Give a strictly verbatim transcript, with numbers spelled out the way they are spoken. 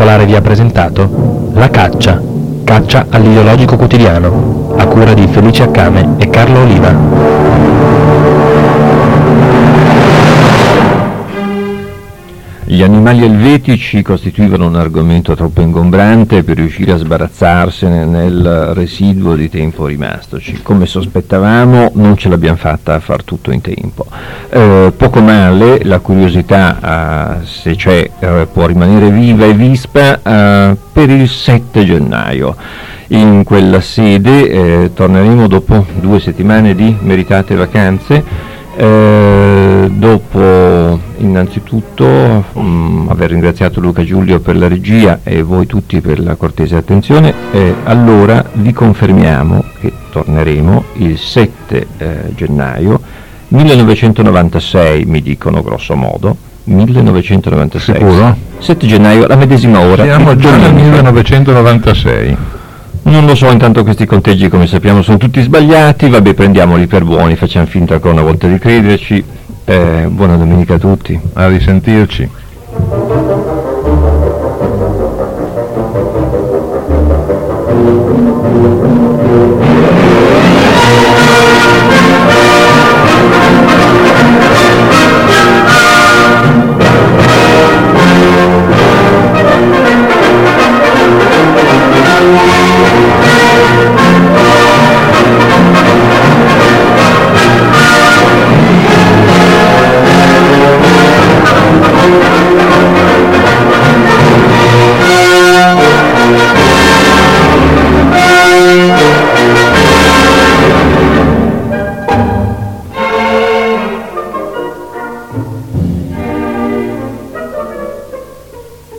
Popolare vi ha presentato La Caccia, caccia all'ideologico quotidiano, a cura di Felice Accame e Carlo Oliva. Gli animali elvetici costituivano un argomento troppo ingombrante per riuscire a sbarazzarsene nel residuo di tempo rimastoci. Come sospettavamo, non ce l'abbiamo fatta a far tutto in tempo. Eh, poco male, la curiosità, eh, se c'è, eh, può rimanere viva e vispa eh, per il sette gennaio. In quella sede eh, torneremo dopo due settimane di meritate vacanze. Eh, dopo innanzitutto mh, aver ringraziato Luca Giulio per la regia e voi tutti per la cortese attenzione, eh, allora vi confermiamo che torneremo il sette eh, gennaio millenovecentonovantasei, mi dicono grosso modo millenovecentonovantasei. Sicuro? sette gennaio, la medesima ora. Siamo già nel millenovecentonovantasei. Non lo so, intanto questi conteggi, come sappiamo, sono tutti sbagliati. Vabbè, prendiamoli per buoni, facciamo finta ancora una volta di crederci. Eh, buona domenica a tutti. A risentirci.